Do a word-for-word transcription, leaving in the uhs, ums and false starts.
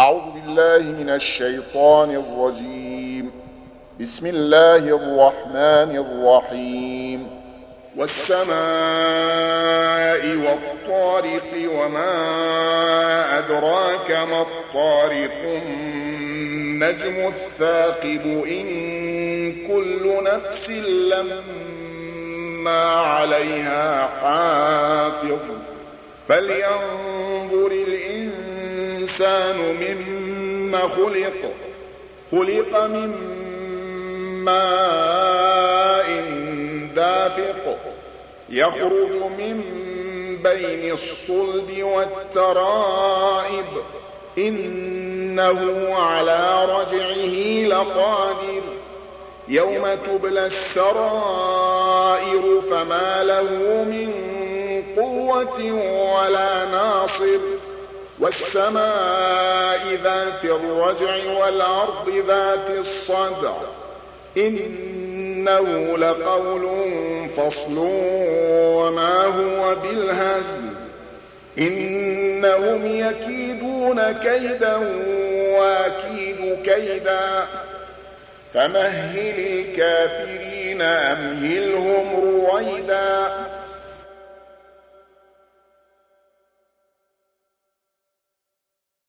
أعوذ بالله من الشيطان الرجيم. بسم الله الرحمن الرحيم. والسماء والطارق وما أدراك ما الطارق النجم الثاقب إن كل نفس لما عليها حافظ فلينظر الإنسان مما خلق خلق من ماء دافق يخرج من بين الصلب والترائب إنه على رجعه لقادر يوم تبلى السرائر فما له من قوة ولا ناصر والسماء ذات الرجع والأرض ذات الصدع إنه لقول فصل وما هو بالهزل إنهم يكيدون كيدا وأكيد كيدا فمهل الكافرين أمهلهم رويدا